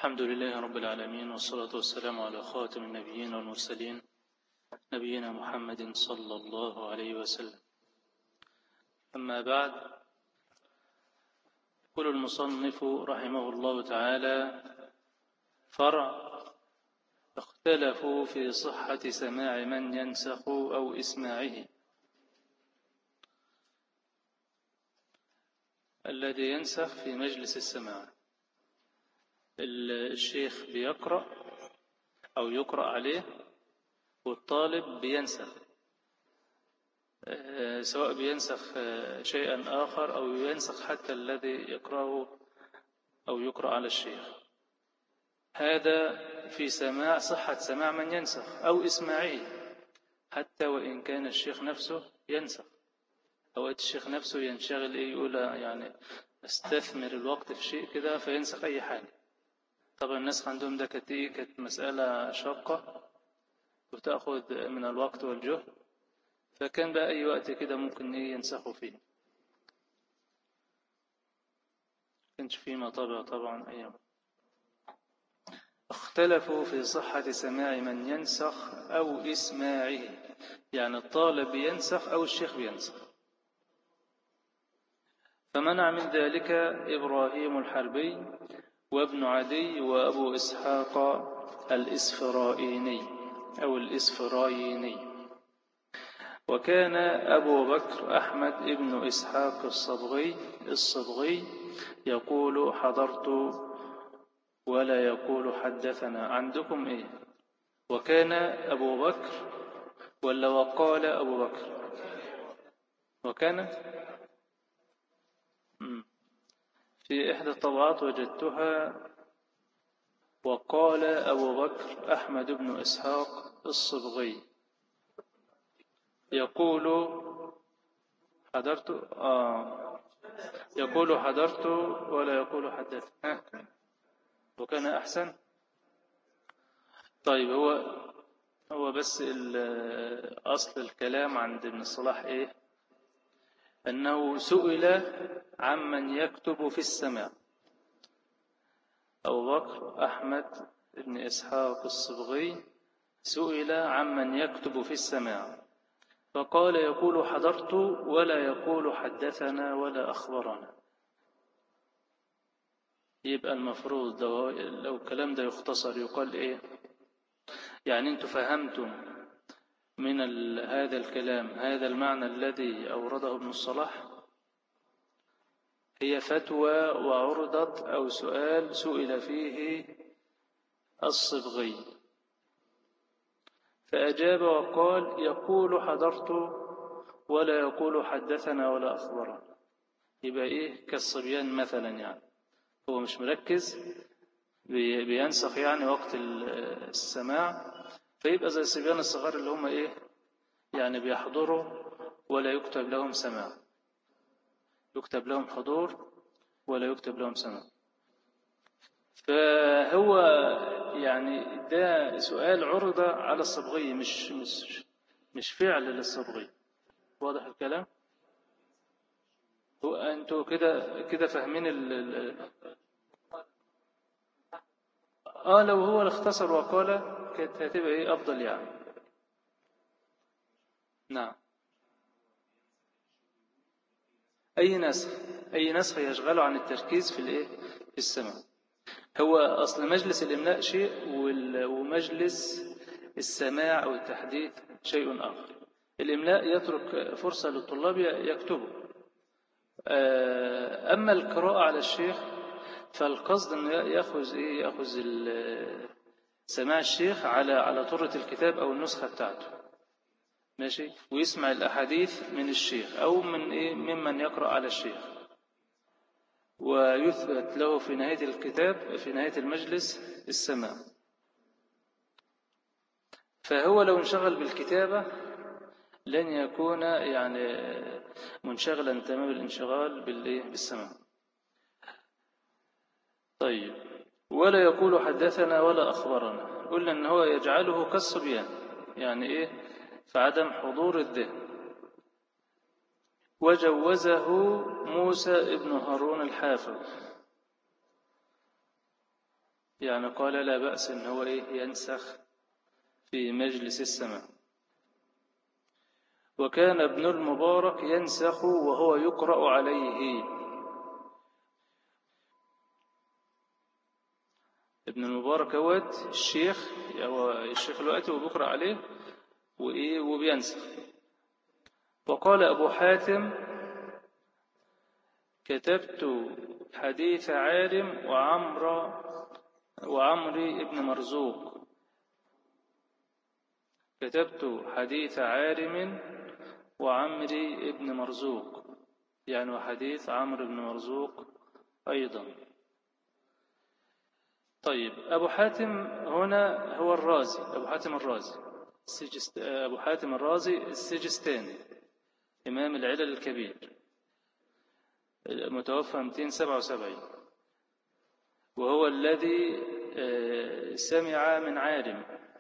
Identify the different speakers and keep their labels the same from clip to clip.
Speaker 1: الحمد لله رب العالمين، والصلاة والسلام على خاتم النبيين والمرسلين نبينا محمد صلى الله عليه وسلم. أما بعد، يقول المصنف رحمه الله تعالى: فرع اختلفوا في صحة سماع من ينسخ أو إسماعه. الذي ينسخ في مجلس السماع، الشيخ بيقرأ أو يقرأ عليه والطالب بينسخ، سواء بينسخ شيئا آخر أو ينسخ حتى الذي يقرأه أو يقرأ على الشيخ. هذا في سماع صحة سماع من ينسخ أو إسماعه، حتى وإن كان الشيخ نفسه ينسخ. أوقات الشيخ نفسه ينشغل يقول يعني استثمر الوقت في شيء كده فينسخ أي حاجة. طبعا الناس عندهم ده كانت مسألة شاقة وتأخذ من الوقت والجهد، فكان بقى أي وقت كده ممكن ينسخوا فيه، كانش فيه مطابع طبعا أيام. اختلفوا في صحة سماع من ينسخ أو إسماعه، يعني الطالب ينسخ أو الشيخ بينسخ. فمنع من ذلك إبراهيم الحربي وابن عدي وأبو إسحاق الإسفرايني أو الإسفرايني. وكان أبو بكر أحمد ابن إسحاق الصبغي يقول حضرت ولا يقول حدثنا. عندكم إيه؟ وكان أبو بكر ولا وقال أبو بكر؟ وكان في إحدى الطبعات وجدتها وقال أبو بكر أحمد بن إسحاق الصبغي يقول حضرت يقول حضرت ولا يقول حدث. وكان أحسن. طيب، هو بس أصل الكلام عند ابن الصلاح إيه؟ أنه سئل عمن يكتب في السماع. أبو بكر أحمد بن إسحاق الصبغي سئل عمن يكتب في السماع، فقال يقول حضرت ولا يقول حدثنا ولا أخبرنا. يبقى المفروض لو الكلام ده يختصر يقال إيه؟ يعني أنتم فهمتم من هذا الكلام هذا المعنى الذي أورده ابن الصلاح؟ هي فتوى وعرضت أو سؤال سئل فيه الصبغي، فأجاب وقال يقول حضرت ولا يقول حدثنا ولا أخبرنا. يبقى إيه؟ كالصبيان مثلا، يعني هو مش مركز بينسخ يعني وقت السماع، فيبقى زي الصبيان الصغار اللي هم إيه؟ يعني بيحضروا ولا يكتب لهم سماع، يكتب لهم حضور ولا يكتب لهم سماع. فهو يعني ده سؤال عرض على الصبغي، مش فعل للصبغي. واضح الكلام؟ هو انتوا كده فاهمين لو هو اختصر وقال كانت هتبقى ايه افضل يعني. نعم. اي نسخ يشغله عن التركيز في الايه في السماع. هو اصل مجلس الاملاء شيء ومجلس السماع او التحديث شيء اخر. الاملاء يترك فرصه للطلاب يكتبوا، اما القراءه على الشيخ فالقصد انه ياخذ سماع الشيخ على طرة الكتاب او النسخه بتاعته، ماشي، ويسمع الاحاديث من الشيخ او ممن يقرأ على الشيخ، ويثبت له في نهاية الكتاب في نهاية المجلس السماع. فهو لو انشغل بالكتابة لن يكون يعني منشغلا تمام الانشغال بالسماع. طيب، ولا يقول حدثنا ولا أخبرنا، قلنا أن هو يجعله كالصبيان، يعني إيه؟ فعدم حضور الذهن. وجوزه موسى ابن هارون الحافظ. يعني قال لا بأس إن هو ينسخ في مجلس السماع. وكان ابن المبارك ينسخ وهو يقرأ عليه. ابن المبارك الشيخ الوقت وبيقرأ عليه وبينسخ. وقال أبو حاتم كتبت حديث عارم وعمري ابن مرزوق. كتبت حديث عارم وعمري ابن مرزوق، يعني وحديث عمرو بن مرزوق أيضا. طيب، أبو حاتم هنا هو الرازي، أبو حاتم الرازي السجستاني، إمام العلل الكبير، متوفى 277، وهو الذي سمع من عارم.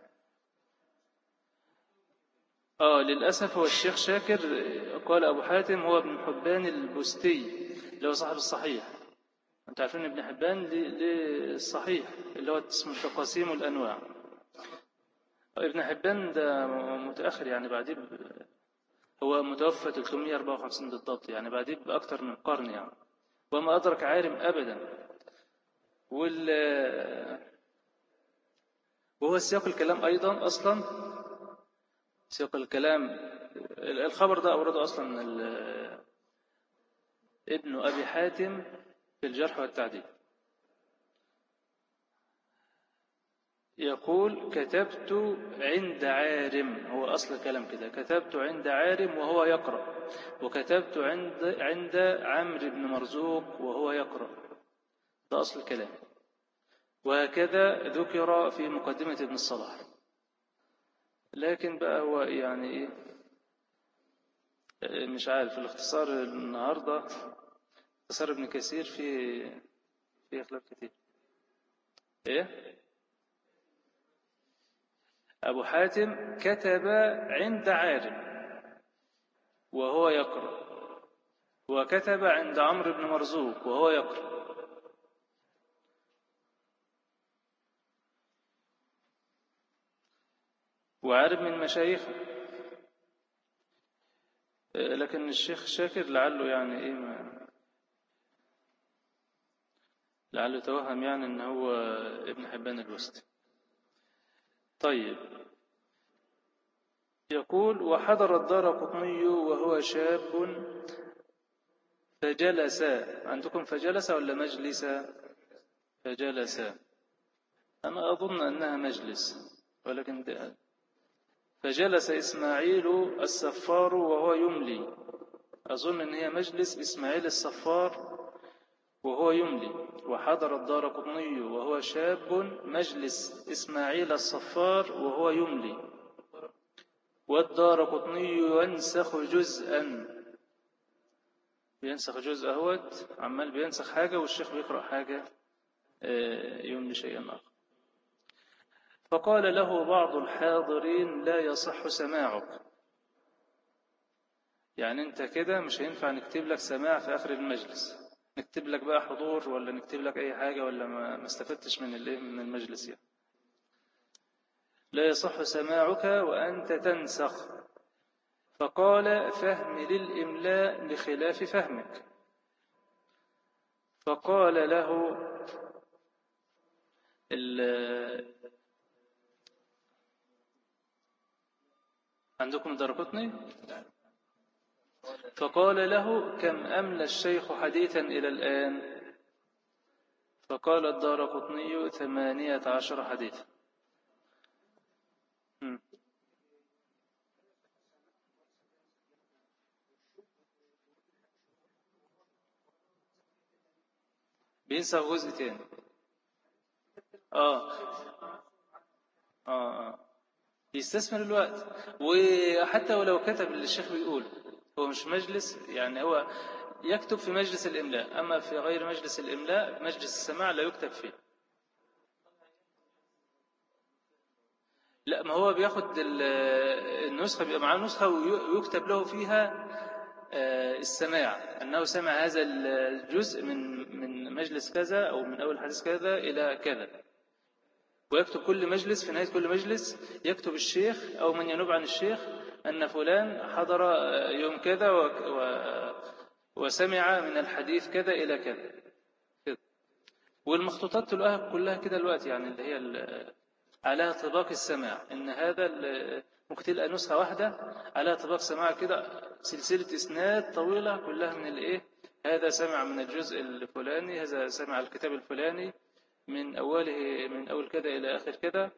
Speaker 1: للأسف هو الشيخ شاكر قال أبو حاتم هو ابن حبان البستي اللي هو صاحب الصحيح. أنتم عارفين ابن حبان للصحيح اللي هو اسمه التقاسيم والأنواع. ابن حبان ده متأخر، يعني بعديه هو متوفى 354 بالضبط، يعني بعديه بأكثر من قرن يعني، وما أدرك عارم أبدا. وهو سياق الكلام أيضا أصلا، سياق الكلام الخبر ده أورده أصلا ابن أبي حاتم في الجرح والتعديل. يقول كتبت عند عارم، هو أصل الكلام كده، كتبت عند عارم وهو يقرأ، وكتبت عند عمرو بن مرزوق وهو يقرأ، ده أصل الكلام. وهكذا ذكر في مقدمة ابن الصلاح. لكن بقى هو يعني مش عارف الاختصار النهاردة، اختصار ابن كثير في خلاف كثير. أبو حاتم كتب عند عارم وهو يقرأ، وكتب عند عمرو بن مرزوق وهو يقرأ. وعارف من مشايخه، لكن الشيخ شاكر لعله يعني لعله توهم يعني ان هو ابن حبان الوسطي. طيب، يقول وحضر الدارقطني وهو شاب فجلس. عندكم فجلس ولا مجلس؟ فجلس، أنا أظن أنها مجلس، ولكن فجلس إسماعيل الصفار وهو يملي. أظن أن هي مجلس إسماعيل الصفار وهو يملي. وحضر الدارقطني وهو شاب مجلس إسماعيل الصفار وهو يملي. والدارقطني ينسخ جزءا، بينسخ جزء اهوت، عمال بينسخ حاجة والشيخ بيقرأ حاجة يملي شيئا آخر. فقال له بعض الحاضرين لا يصح سماعك، يعني انت كده مش هينفع نكتب لك سماع في آخر المجلس، نكتب لك بقى حضور ولا نكتب لك أي حاجة، ولا ما استفدتش من المجلس يعني. لا يصح سماعك وأنت تنسخ. فقال فهم للإملاء بخلاف فهمك. فقال له عندكم الدارقطني؟ فقال له كم أملى الشيخ حديثا إلى الآن؟ فقال الدارقطني 18 حديثا. بينسخ جزء تاني. يستثمر الوقت. وحتى ولو كتب اللي الشيخ بيقول، هو مش مجلس، يعني هو يكتب في مجلس الإملاء، أما في غير مجلس الإملاء مجلس السماع لا يكتب فيه. لا، ما هو بياخد النسخة، بيبقى معاه نسخة ويكتب له فيها السماع، أنه سمع هذا الجزء من مجلس كذا أو من أول حديث كذا إلى كذا. ويكتب كل مجلس، في نهاية كل مجلس يكتب الشيخ أو من ينوب عن الشيخ أن فلان حضر يوم كذا وسمع من الحديث كذا إلى كذا. والمخطوطات تلقاها كلها كده الوقت، يعني اللي هي على طباق السماع، إن هذا ممكن تلقى نسخة واحدة على طباق سماع كده، سلسلة إسناد طويلة كلها من الإيه، هذا سمع من الجزء الفلاني، هذا سمع الكتاب الفلاني من أوله، من أول كذا إلى آخر كذا،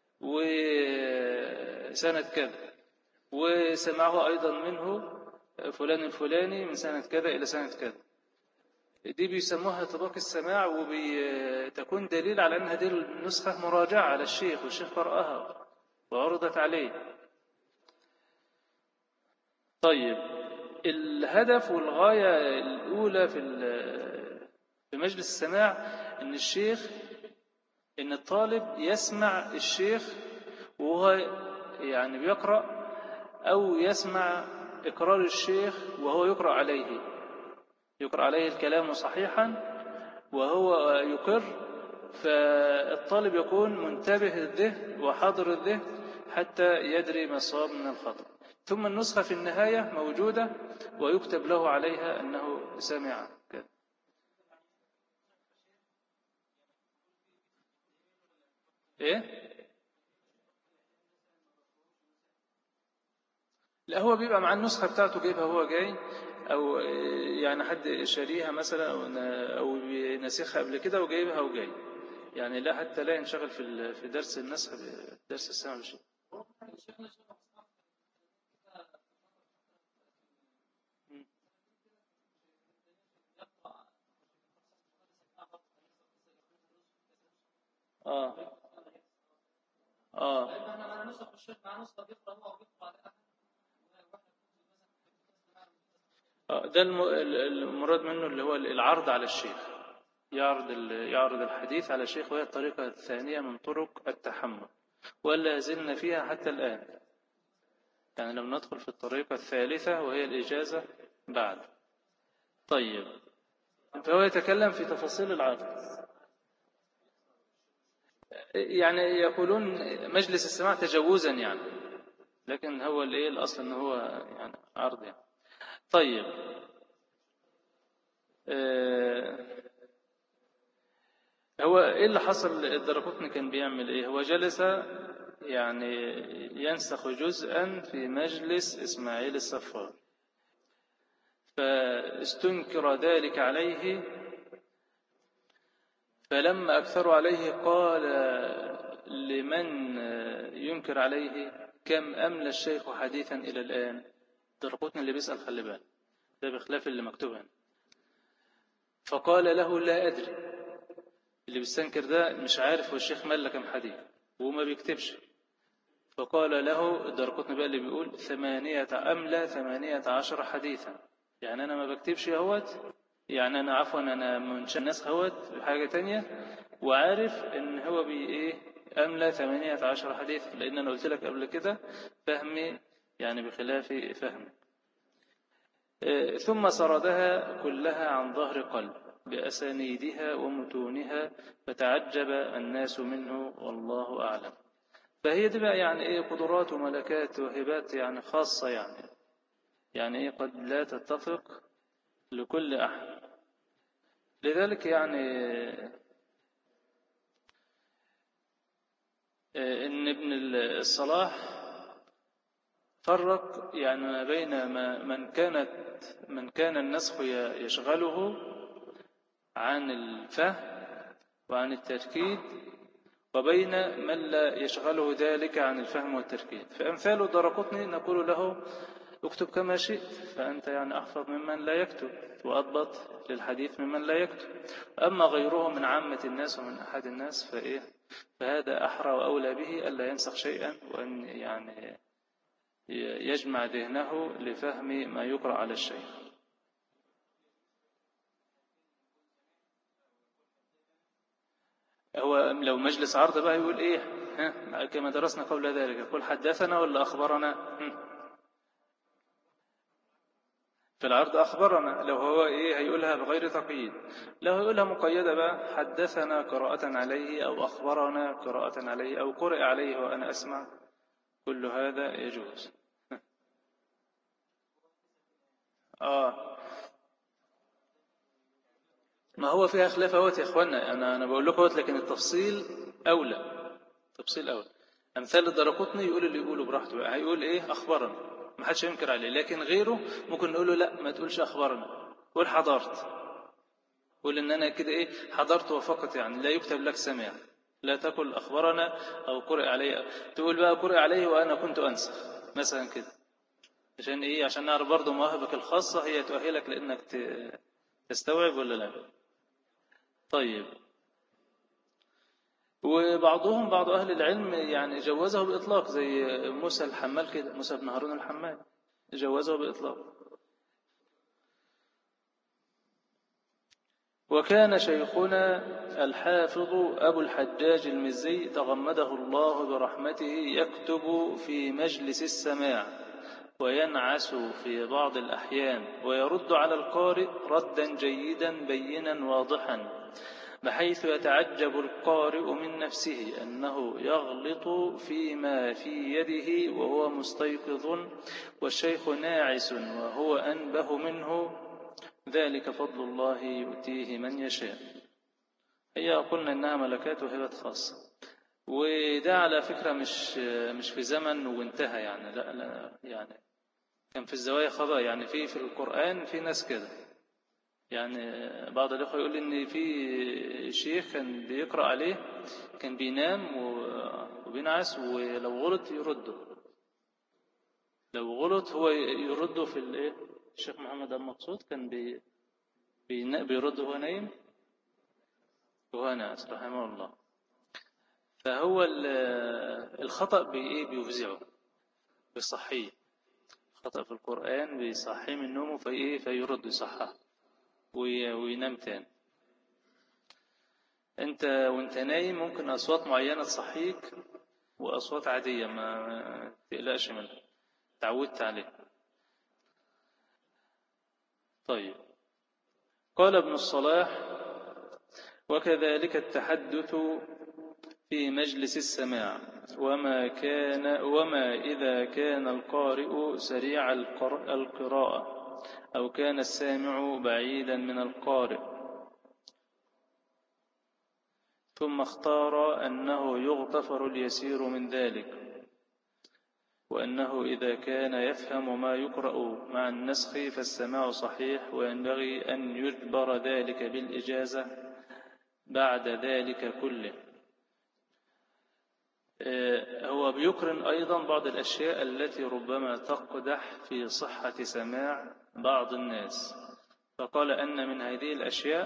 Speaker 1: وسنة كذا، وسمعه أيضا منه فلان الفلاني من سنة كذا إلى سنة كذا. دي بيسموها طباق السماع، وبتكون دليل على أن هذه النسخة مراجعة على الشيخ، والشيخ قرأها وعرضت عليه. طيب، الهدف والغاية الأولى في مجلس السماع إن الشيخ، إن الطالب يسمع الشيخ وهو يعني بيقرأ، أو يسمع إقرار الشيخ وهو يقرأ عليه الكلام صحيحا وهو يقر، فالطالب يكون منتبه الذهن وحاضر الذهن حتى يدري ما الصواب من الخطأ. ثم النسخة في النهاية موجودة ويكتب له عليها أنه سمع كذا. إيه؟ لا، هو بيبقى مع النسخة بتاعته جايبها هو جاي، أو يعني حد شاريها مثلا أو ناسخها قبل كده وجايبها وجاي، يعني لا، حتى لا ينشغل في درس النسخ، درس السمع بشيء. آه آه ده المراد منه اللي هو العرض على الشيخ، يعرض الحديث على الشيخ، وهي الطريقة الثانية من طرق التحمل، ولا زلنا فيها حتى الآن. يعني لم ندخل في الطريقة الثالثة وهي الإجازة بعد. طيب، فهو يتكلم في تفاصيل العرض. يعني يقولون مجلس السماع تجوزا يعني، لكن هو الايه الاصل ان هو يعني عرض يعني. طيب، هو ايه اللي حصل؟ الدرقطني كان بيعمل ايه؟ هو جلس يعني ينسخ جزءا في مجلس اسماعيل الصفار، فاستنكر ذلك عليه، فلما أكثروا عليه قال لمن ينكر عليه: كم أملى الشيخ حديثا إلى الآن؟ درقوتنا اللي بيسأل، خلي بالك، ده بخلاف اللي مكتوب هنا. فقال له: لا أدري. اللي بيستنكر ده مش عارف هو الشيخ ملى كم حديث وما بيكتبش. فقال له درقوتنا بقى اللي بيقول: أملى 18 حديثا. يعني أنا ما بكتبش اهوت، يعني أنا عفوا أنا منشأ الناس اهوت بحاجة تانية، وعارف إن هو إيه أملى 18 حديث، لأن أنا قلت لك قبل كده فهمي يعني بخلاف فهمي. ثم سردها كلها عن ظهر قلب بأسانيدها ومتونها، فتعجب الناس منه والله أعلم. فهي دي بقى يعني إيه قدرات وملكات وهبات يعني خاصة، يعني إيه قد لا تتفق لكل أحد. لذلك يعني إن ابن الصلاح فرق يعني ما بين من كان النسخ يشغله عن الفهم وعن التركيب، وبين من لا يشغله ذلك عن الفهم والتركيب. فأمثال الدرقطني نقول له: اكتب كما شئت، فأنت يعني أحفظ ممن لا يكتب، وأضبط للحديث ممن لا يكتب. أما غيره من عامة الناس ومن أحد الناس فهذا أحرى وأولى به ألا ينسخ شيئا، وأن يعني يجمع ذهنه لفهم ما يقرأ على الشيخ. هو لو مجلس عرض بقى يقول إيه؟ كما درسنا قبل ذلك، يقول: حدثنا ولا أخبرنا؟ في العرض أخبرنا، لو هو إيه هيقولها بغير تقييد. لو هيقولها مقيدة بقى حدثنا قراءة عليه أو أخبرنا قراءة عليه أو قرئ عليه وأنا أسمع، كل هذا يجوز. ما هو فيها خلاف اهوت يا اخوانا، انا بقول لكم اهوت، لكن التفصيل اولى، تفصيل اولى. امثال الدرقطني يقول اللي يقوله براحته بقى، هيقول ايه اخبرنا، ما حدش ينكر عليه، لكن غيره ممكن نقول له لا ما تقولش اخبرنا، قول حضرت، قول ان انا كده ايه حضرت وفقط، يعني لا يكتب لك سماع، لا تقل اخبرنا او قرئ عليه، تقول بقى قرئ عليه وانا كنت انسخ مثلا كده، عشان ايه؟ عشان نعرف برضه مواهبك الخاصه هي تؤهلك لانك تستوعب ولا لا. طيب، وبعضهم بعض أهل العلم يعني جوزه بإطلاق، زي موسى الحمال كده، موسى بن هارون الحمال جوزه بإطلاق. وكان شيخنا الحافظ أبو الحجاج المزي تغمده الله برحمته يكتب في مجلس السماع وينعس في بعض الأحيان ويرد على القارئ ردا جيدا بينا واضحا، بحيث يتعجب القارئ من نفسه أنه يغلط فيما في يده وهو مستيقظ والشيخ ناعس وهو أنبه منه، ذلك فضل الله يؤتيه من يشاء. هي قلنا إنها ملكات وهبات خاصة، وده على فكرة مش في زمن وانتهى يعني، لا يعني كان في الزوايا خضاء، يعني في القرآن في ناس كده، يعني بعض الأخوة يقول إن في شيخ كان بيقرأ عليه كان بينام وبينعس، ولو غلط يرده، لو غلط هو يرده في الايه. الشيخ محمد المقصود كان بيرد وهو نايم وهو ناعس رحمه الله. فهو الخطأ بيفزعه، بيصحيه، خطأ في القرآن بيصحيه من نومه فيرد يصحه وينام تاني. انت وانت نايم ممكن اصوات معينة تصحيك واصوات عادية ما تقلقش منها، تعودت عليه. طيب، قال ابن الصلاح: وكذلك التحدث في مجلس السماع، وما إذا كان القارئ سريع القراءة أو كان السامع بعيدا من القارئ. ثم اختار أنه يغتفر اليسير من ذلك، وأنه إذا كان يفهم ما يقرأ مع النسخ فالسماع صحيح، وينبغي أن يجبر ذلك بالإجازة بعد ذلك كله. هو بيقرن أيضا بعض الأشياء التي ربما تقدح في صحة سماع بعض الناس، فقال أن من هذه الأشياء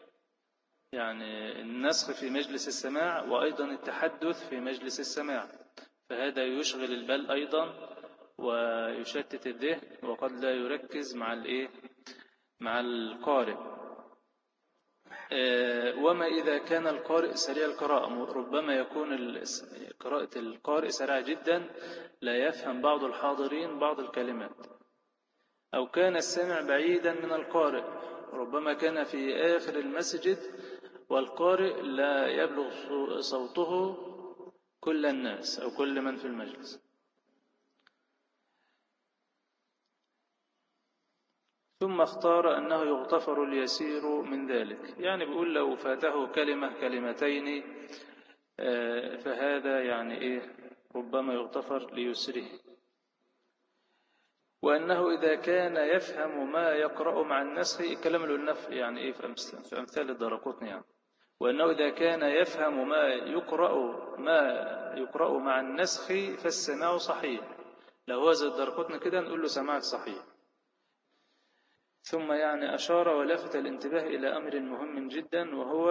Speaker 1: يعني النسخ في مجلس السماع، وأيضا التحدث في مجلس السماع، فهذا يشغل البال أيضا ويشتت الذهن، وقد لا يركز مع القارئ. وما إذا كان القارئ سريع القراءة، ربما يكون قراءة القارئ سريعة جدا لا يفهم بعض الحاضرين بعض الكلمات، أو كان السامع بعيدا من القارئ، ربما كان في آخر المسجد والقارئ لا يبلغ صوته كل الناس أو كل من في المجلس. ثم اختار أنه يغتفر اليسير من ذلك، يعني بيقول لو فاته كلمة كلمتين فهذا يعني ربما يغتفر ليسره. وأنه إذا كان يفهم ما يقرأ مع النسخ، الكلام اللي قلنا يعني في أمثال الدرقطني يعني. وأنه إذا كان يفهم ما يقرأ مع النسخ فالسماع صحيح، لو هو زي الدرقطني كده نقول له سماعك صحيح. ثم يعني أشار ولفت الانتباه إلى أمر مهم جدا، وهو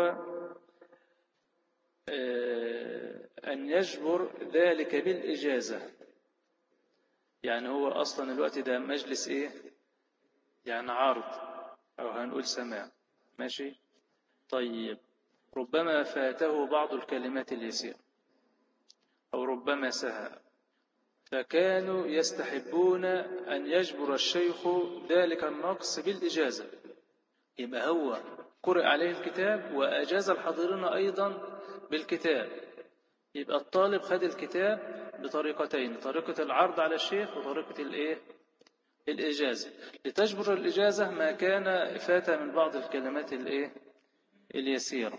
Speaker 1: أن يجبر ذلك بالإجازة. يعني هو أصلا الوقت ده مجلس يعني عارض أو هنقول سماع، ماشي. طيب، ربما فاته بعض الكلمات اليسيرة أو ربما سهى، فكانوا يستحبون أن يجبر الشيخ ذلك النقص بالإجازة. يبقى هو قرأ عليه الكتاب وأجاز الحاضرين أيضا بالكتاب. يبقى الطالب خد الكتاب بطريقتين، طريقة العرض على الشيخ وطريقة الإجازة، لتجبر الإجازة ما كان فات من بعض الكلمات اليسيرة.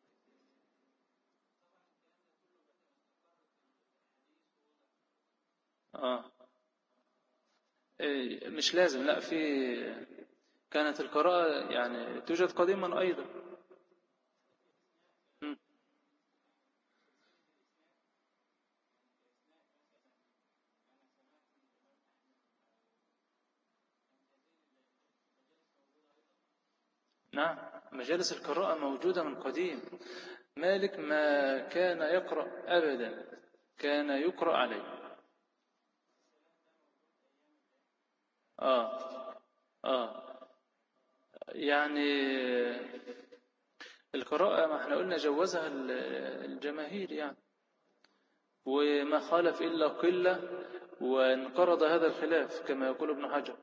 Speaker 1: مش لازم، لا، كانت القراءة يعني توجد قديما أيضا. م. نعم، مجالس القراءة موجودة من قديم. مالك ما كان يقرأ أبدا، كان يقرأ عليه. آه آه يعني القراءة ما احنا قلنا جوزها الجماهير يعني، وما خالف إلا قلة، وانقرض هذا الخلاف كما يقول ابن حجر.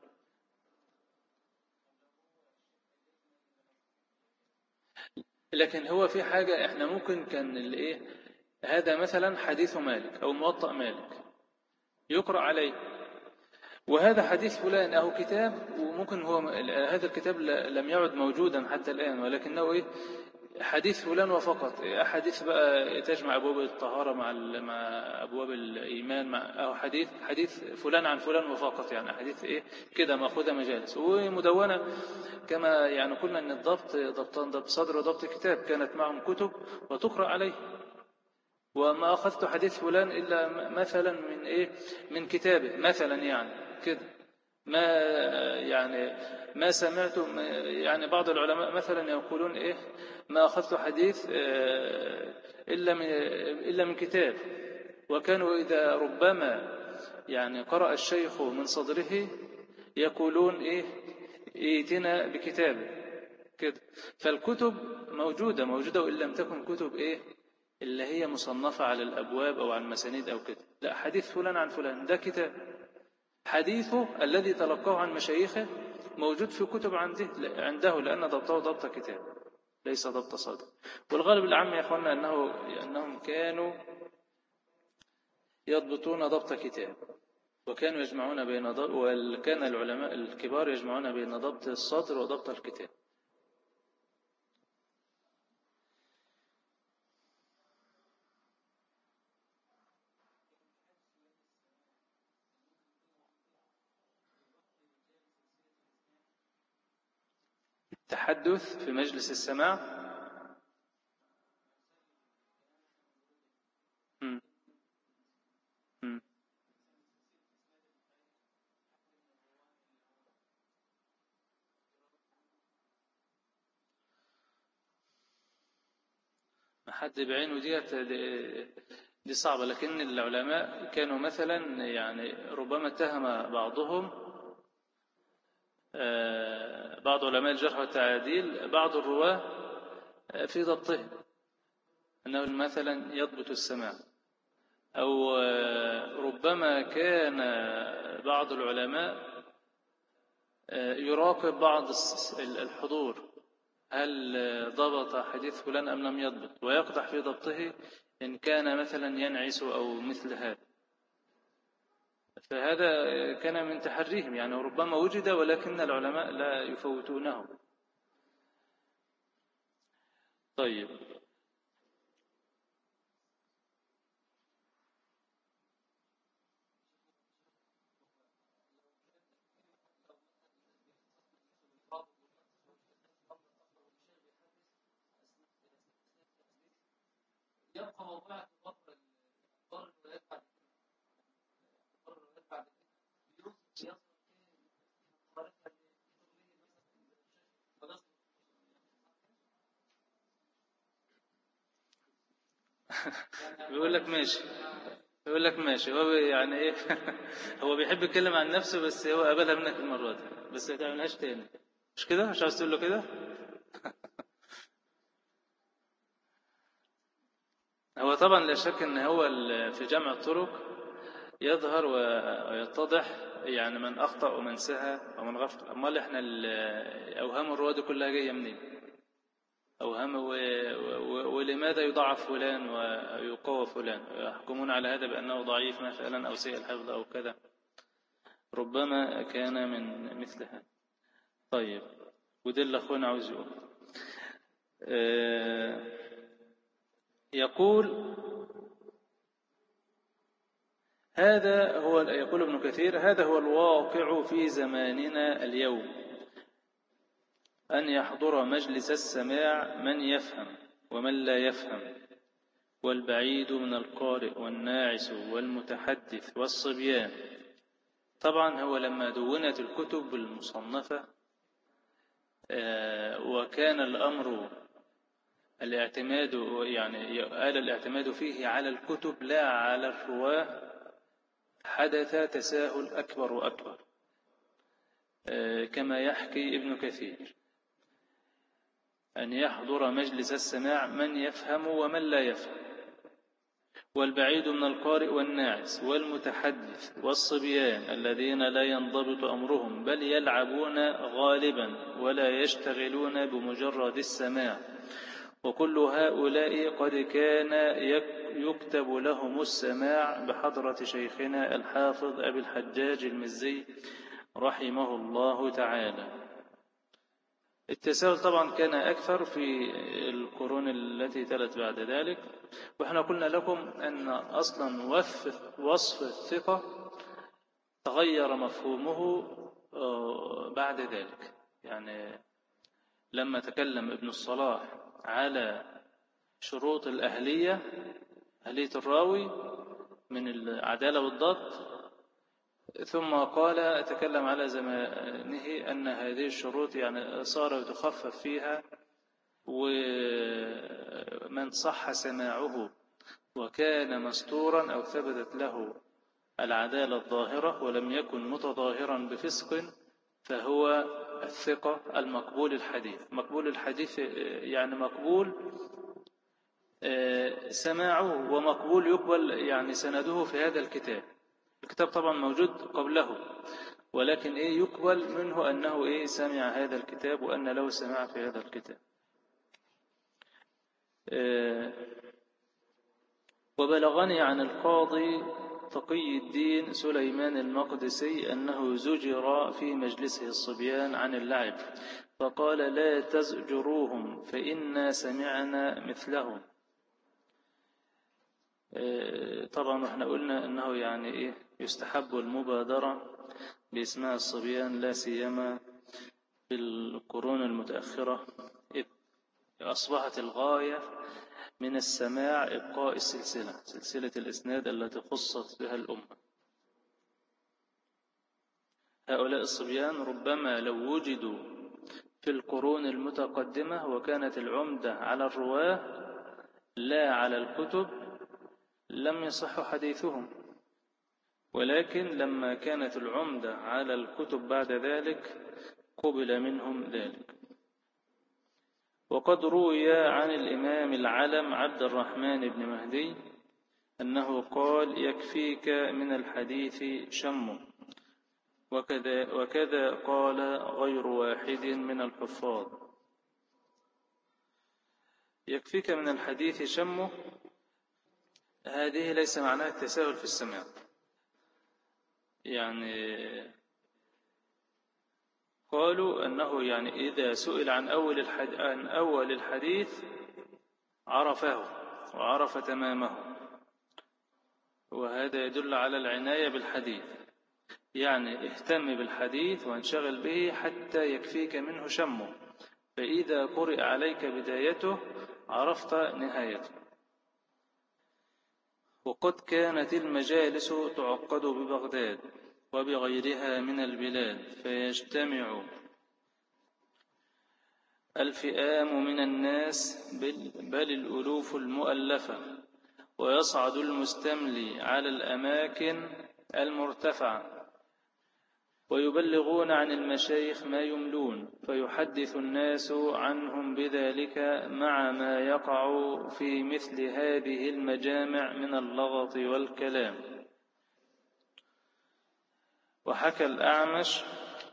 Speaker 1: لكن هو في حاجة احنا ممكن كان هذا مثلا حديث مالك أو موطأ مالك يقرأ عليه، وهذا حديث فلان أهو كتاب، وممكن هو هذا الكتاب لم يعد موجودا حتى الآن، ولكنه حديث فلان وفقط. أحاديث بقى تجمع أبواب الطهارة مع أبواب الإيمان، أو حديث فلان عن فلان وفقط، يعني حديث كده مأخوذة مجالس ومدونة. كما يعني قلنا أن ضبطان، ضبط صدر وضبط كتاب، كانت معهم كتب وتقرأ عليه. وما أخذت حديث فلان إلا مثلا من كتابه مثلا، يعني كده. ما يعني ما سمعت، يعني بعض العلماء مثلا يقولون ما أخذت حديث إلا من كتاب. وكانوا إذا ربما يعني قرأ الشيخ من صدره يقولون ائتنا بكتابه كده. فالكتب موجودة وإن لم تكن كتب اللي هي مصنفة على الأبواب أو على المسانيد أو كده، لا، حديث فلان عن فلان ده كتاب. حديثه الذي تلقاه عن مشايخه موجود في كتب عنده، لأن ضبطه ضبط كتاب ليس ضبط صدر. والغالب العام يا أخوانا أنهم كانوا يضبطون ضبط كتاب، وكانوا يجمعون وكان العلماء الكبار يجمعون بين ضبط الصدر وضبط الكتاب. التحدث في مجلس السماع. م- م. حد بعينه دي صعبة، لكن العلماء كانوا مثلا يعني ربما اتهم بعضهم، بعض علماء الجرح والتعديل، بعض الرواة في ضبطهم، أنه مثلا يضبط السماع. أو ربما كان بعض العلماء يراقب بعض الحضور، هل ضبط حديث فلان أم لم يضبط، ويقدح في ضبطه إن كان مثلا ينعس أو مثل هذا. فهذا كان من تحريهم، يعني ربما وجد ولكن العلماء لا يفوتونه. طيب، يبقى موضوع بيقول لك ماشي، يقول لك ماشي، هو يعني هو بيحب يتكلم عن نفسه، بس هو قبلها منك المرة دي، بس ما تعملهاش تاني. مش كده؟ مش عاوز تقول له كده؟ هو طبعا لا شك ان هو في جمع الطرق يظهر ويتضح يعني من أخطأ ومن سهى ومن غفل. أمال إحنا أوهام الرواة دي كلها جاية منين؟ أوهام ولماذا يضعف فلان ويقوى فلان؟ يحكمون على هذا بأنه ضعيف مثلا أو سيء الحفظ أو كذا، ربما كان من مثل هذا. طيب، وده اللي أخونا عاوز يقول. يقول هذا هو، يقول ابن كثير: هذا هو الواقع في زماننا اليوم، أن يحضر مجلس السماع من يفهم ومن لا يفهم، والبعيد من القارئ والناعس والمتحدث والصبيان. طبعا هو لما دونت الكتب المصنفة وكان الأمر الاعتماد، يعني آل الاعتماد فيه على الكتب لا على الرواة، حدث تساهل أكبر وأكبر، كما يحكي ابن كثير: أن يحضر مجلس السماع من يفهم ومن لا يفهم، والبعيد من القارئ والناعس والمتحدث والصبيان الذين لا ينضبط أمرهم بل يلعبون غالبا ولا يشتغلون بمجرد السماع، وكل هؤلاء قد كان يكتب لهم السماع بحضرة شيخنا الحافظ أبي الحجاج المزي رحمه الله تعالى. التساهل طبعا كان أكثر في القرون التي تلت بعد ذلك، وإحنا قلنا لكم أن أصلا وصف الثقة تغير مفهومه بعد ذلك. يعني لما تكلم ابن الصلاح على شروط الأهلية، أهلية الراوي من العدالة والضبط، ثم قال تكلم على زمانه أن هذه الشروط يعني صار يتخفف فيها، ومن صح سماعه وكان مستورا أو ثبتت له العدالة الظاهرة ولم يكن متظاهرا بفسق فهو الثقة المقبول الحديث. مقبول الحديث يعني مقبول سماعه، ومقبول يقبل يعني سنده في هذا الكتاب. الكتاب طبعا موجود قبله، ولكن يقبل منه أنه سمع هذا الكتاب وأن له سماع في هذا الكتاب. وبلغني عن القاضي تقي الدين سليمان المقدسي أنه زجر في مجلسه الصبيان عن اللعب، فقال: لا تزجروهم فإنا سمعنا مثلهم. طبعا احنا قلنا أنه يعني يستحب المبادرة بإسماع الصبيان، لا سيما في القرون المتأخرة، إذ أصبحت الغاية من السماع إبقاء سلسلة الإسناد التي خصت بها الأمة. هؤلاء الصبيان ربما لو وجدوا في القرون المتقدمة وكانت العمدة على الرواة لا على الكتب لم يصح حديثهم، ولكن لما كانت العمدة على الكتب بعد ذلك قبل منهم ذلك. وقد روي عن الإمام العلم عبد الرحمن بن مهدي أنه قال: يكفيك من الحديث شم، وكذا قال غير واحد من الحفاظ. يكفيك من الحديث شم، هذه ليس معناها التساهل في السماع، يعني قالوا أنه يعني إذا سئل عن أول الحديث عرفه وعرف تمامه، وهذا يدل على العناية بالحديث، يعني اهتم بالحديث وانشغل به حتى يكفيك منه شمه، فإذا قرئ عليك بدايته عرفت نهايته. وقد كانت المجالس تعقد ببغداد وبغيرها من البلاد، فيجتمع الفئام من الناس بل الألوف المؤلفة، ويصعد المستملي على الأماكن المرتفعة ويبلغون عن المشايخ ما يملون، فيحدث الناس عنهم بذلك مع ما يقع في مثل هذه المجامع من اللغط والكلام. وحكى الأعمش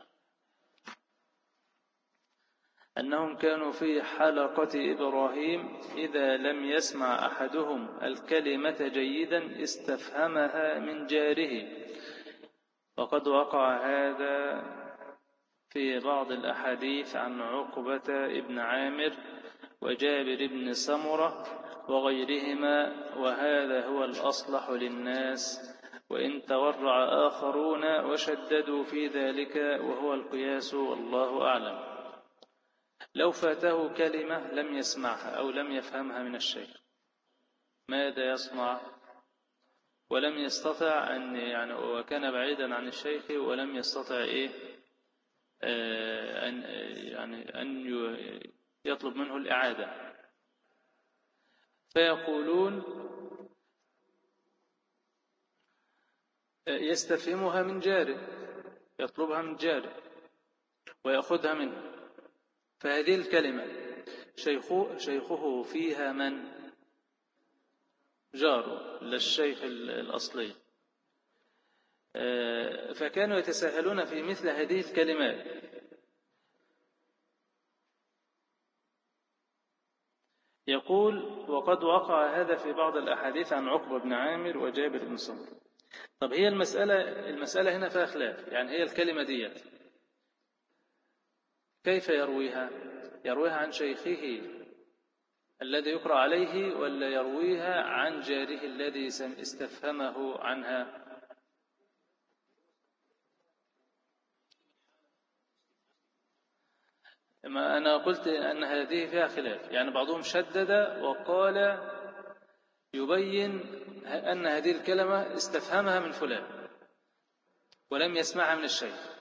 Speaker 1: أنهم كانوا في حلقة إبراهيم إذا لم يسمع أحدهم الكلمة جيدا استفهمها من جاره. وقد وقع هذا في بعض الأحاديث عن عقبة ابن عامر وجابر بن سمرة وغيرهما، وهذا هو الأصلح للناس، وإن تورع آخرون وشددوا في ذلك وهو القياس والله أعلم. لو فاته كلمة لم يسمعها أو لم يفهمها من الشيخ ماذا يصنع؟ ولم يستطع أن وكان بعيدا عن الشيخ ولم يستطع أن يطلب منه الإعادة، فيقولون يستفهمها من جاره، يطلبها من جاره ويأخذها منه. فهذه الكلمة شيخه فيها من؟ جاره للشيخ الأصلي. فكانوا يتساهلون في مثل هذه الكلمات. يقول وقد وقع هذا في بعض الأحاديث عن عقبة بن عامر وجابر بن سمرة. طب هي المسألة هنا فيها خلاف، يعني هي الكلمة دي كيف يرويها؟ يرويها عن شيخه الذي يقرأ عليه ولا يرويها عن جاره الذي استفهمه عنها؟ ما أنا قلت أن هذه فيها خلاف، يعني بعضهم شدد وقال يبين أن هذه الكلمة استفهمها من فلان ولم يسمعها من الشيخ،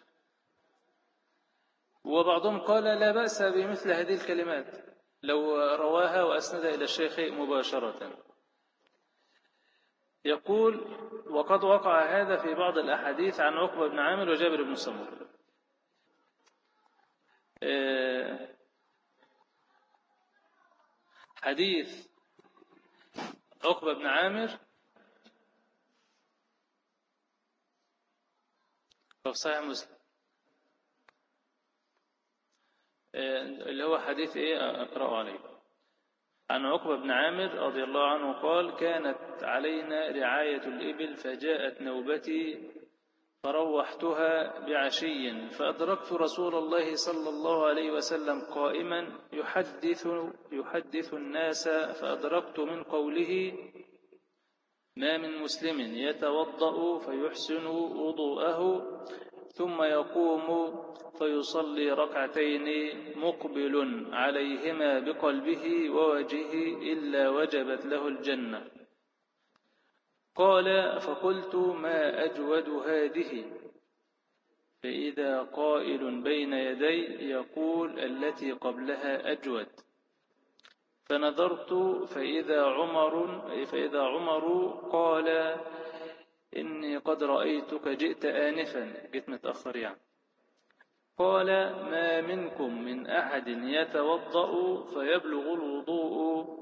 Speaker 1: وبعضهم قال لا بأس بمثل هذه الكلمات لو رواها وأسند إلى الشيخ مباشرة. يقول وقد وقع هذا في بعض الأحاديث عن عقبة بن عامر وجابر بن سمرة. حديث عقبة بن عامر في صحيح مسلم اللي هو حديث أقرأ عليه عن عقبة بن عامر رضي الله عنه قال كانت علينا رعاية الإبل فجاءت نوبتي فروحتها بعشي فأدركت رسول الله صلى الله عليه وسلم قائما يحدث الناس فأدركت من قوله ما من مسلم يتوضأ فيحسن وضوءه ثم يقوم فيصلي ركعتين مقبل عليهما بقلبه ووجهه إلا وجبت له الجنة. قال فقلت ما أجود هذه؟ فإذا قائل بين يدي يقول التي قبلها أجود. فنظرت فإذا عمر قال إني قد رأيتك جئت آنفا، جئت متأخر يعني. قال ما منكم من أحد يتوضأ فيبلغ الوضوء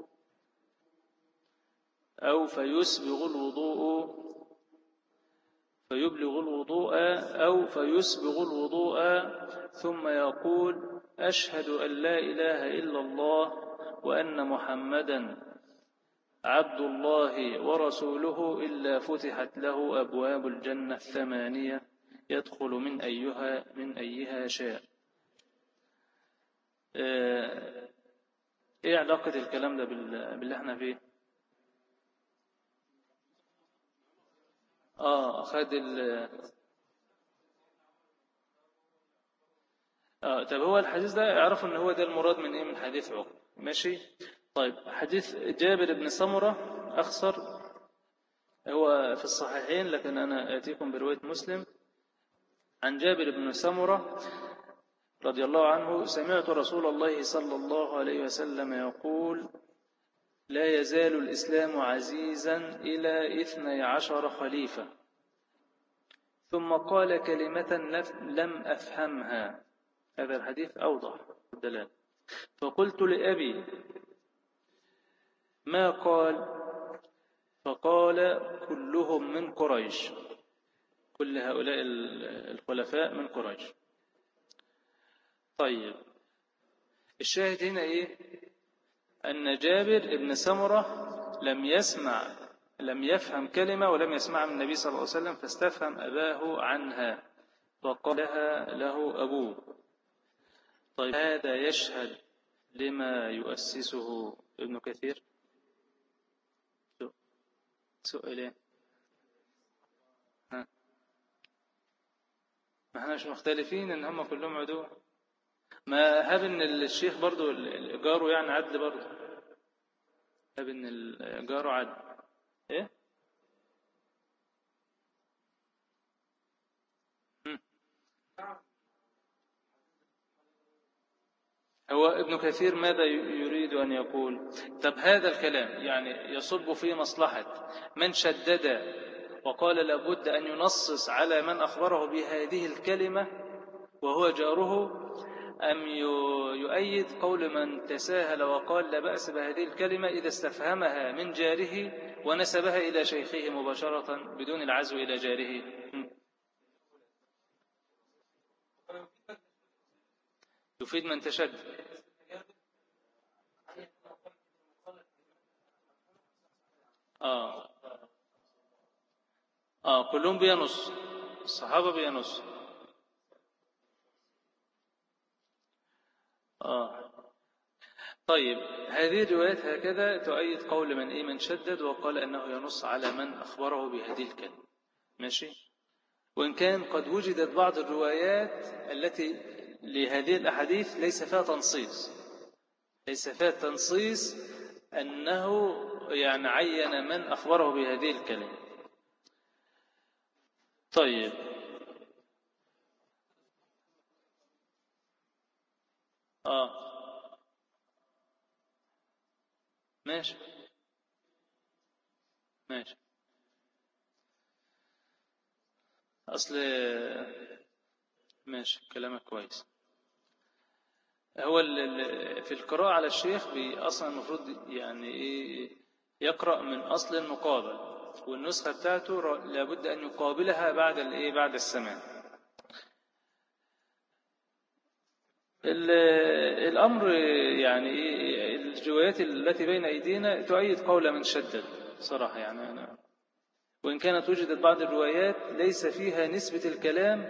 Speaker 1: أو فيسبغ الوضوء ثم يقول أشهد أن لا إله إلا الله وأن محمدا عبد الله ورسوله إلا فتحت له أبواب الجنة 8 يدخل من أيها شاء. إيه علاقة الكلام ده باللي احنا فيه؟ أخذ طب هو الحديث ده يعرفوا ان هو ده المراد من من حديث عقبة، ماشي. طيب حديث جابر بن سمرة أخصر، هو في الصحيحين لكن أنا آتيكم برواية مسلم. عن جابر بن سمرة رضي الله عنه سمعت رسول الله صلى الله عليه وسلم يقول لا يزال الإسلام عزيزا إلى 12 خليفة. ثم قال كلمة لم أفهمها، هذا الحديث أوضح الدلالة. فقلت لأبي ما قال؟ فقال كلهم من قريش. كل هؤلاء الخلفاء من قريش. طيب الشاهد هنا إيه؟ أن جابر بن سمرة لم يفهم كلمة ولم يسمع من النبي صلى الله عليه وسلم، فاستفهم أباه عنها فقالها له أبوه. طيب هذا يشهد لما يؤسسه ابن كثير. سؤالين. ما احنا مش مختلفين ان هم كلهم عدو. ما هاب ان الشيخ برضو جاره يعني عدل برضو، هاب ان جاره عدل. ايه هو ابن كثير ماذا يريد أن يقول؟ طب هذا الكلام يعني يصب في مصلحة من شدد وقال لابد أن ينصص على من أخبره بهذه الكلمة وهو جاره، أم يؤيد قول من تساهل وقال لا بأس بهذه الكلمة إذا استفهمها من جاره ونسبها إلى شيخه مباشرة بدون العزو إلى جاره؟ يفيد من تشدد. آه كلهم بينص، الصحابة بينص. طيب هذه الروايات هكذا تؤيد قول من شدد وقال أنه ينص على من أخبره بهذه الكلمة. ماشي. وإن كان قد وجدت بعض الروايات التي لهذه الأحاديث ليس فيها تنصيص أنه يعني عين من أخبره بهذه الكلمة. طيب ماشي أصل ماشي كلامك كويس. هو في القراءة على الشيخ أصلا المفروض يعني يقرأ من أصل المقابل، والنسخة بتاعته لابد أن يقابلها بعد السماع. الأمر يعني الروايات التي بين أيدينا تؤيد قول من شدد صراحة. يعني أنا وإن كانت وجدت بعض الروايات ليس فيها نسبة الكلام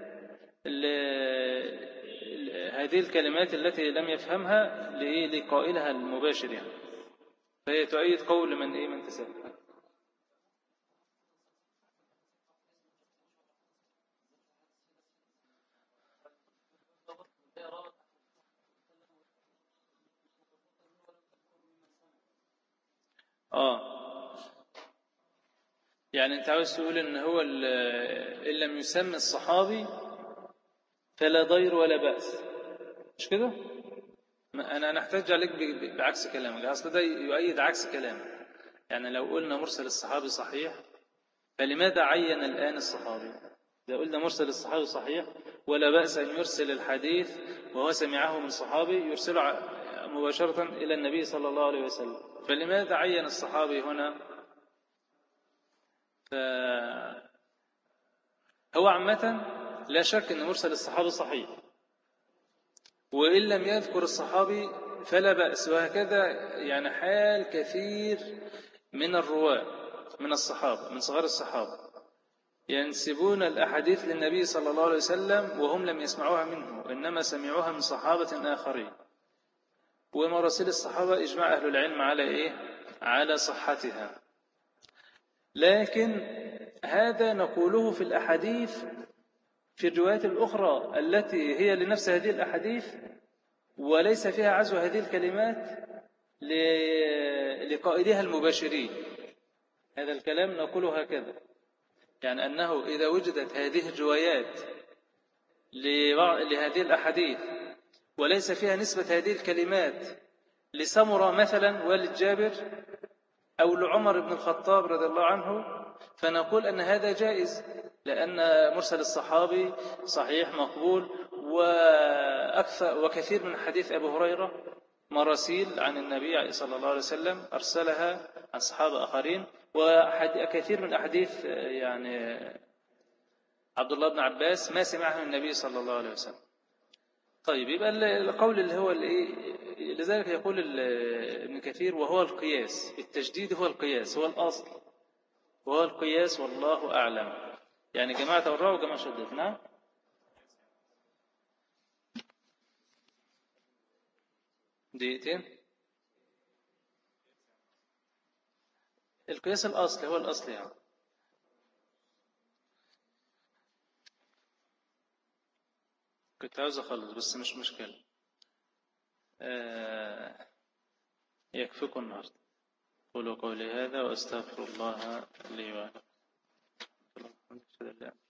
Speaker 1: هذه الكلمات التي لم يفهمها لقائلها المباشر، يعني فهي تؤيد قول من تساهل. يعني أنت عاوز تقول إن هو إن لم يسمى الصحابي فلا ضير ولا بأس، مش كده؟ أنا أحتاج عليك بعكس كلامك، أصل ده يؤيد عكس كلامك. يعني لو قلنا مرسل الصحابي صحيح فلماذا عين الآن الصحابي؟ إذا قلنا مرسل الصحابي صحيح ولا بأس أن يرسل الحديث وهو سمعه من صحابي يرسله مباشرة إلى النبي صلى الله عليه وسلم، فلماذا عين الصحابي هنا؟ هو عامة لا شك أن مرسل الصحابي صحيح، وإن لم يذكر الصحابي فلا بأس، وهكذا يعني حال كثير من الرواة من الصحابة من صغار الصحابة ينسبون الأحاديث للنبي صلى الله عليه وسلم وهم لم يسمعوها منه، إنما سمعوها من صحابة آخرين. ومراسيل الصحابة إجماع أهل العلم على صحتها. لكن هذا نقوله في الأحاديث في الروايات الأخرى التي هي لنفس هذه الأحاديث وليس فيها عزو هذه الكلمات لقائلها المباشرين. هذا الكلام نقوله هكذا، يعني أنه إذا وجدت هذه الروايات لهذه الأحاديث وليس فيها نسبة هذه الكلمات لسمرة مثلا والد جابر أو لعمر بن الخطاب رضي الله عنه، فنقول أن هذا جائز، لأن مرسل الصحابي صحيح مقبول. وكثير من حديث أبو هريرة مراسيل عن النبي صلى الله عليه وسلم أرسلها عن صحابة آخرين، وكثير من أحاديث يعني عبد الله بن عباس ما سمعه من النبي صلى الله عليه وسلم. طيب يبقى القول اللي هو لذلك يقول ابن كثير وهو القياس، التجديد هو القياس، هو الأصل وهو القياس والله أعلم. يعني جماعة الراء وجماعة شدد. نعم. دقيقتين. القياس الأصلي هو الأصل يعني. كنت عاوز أخلص بس مش مشكلة. يكفيكم النهاردة. قولوا قولي هذا وأستغفر الله لي ولكم.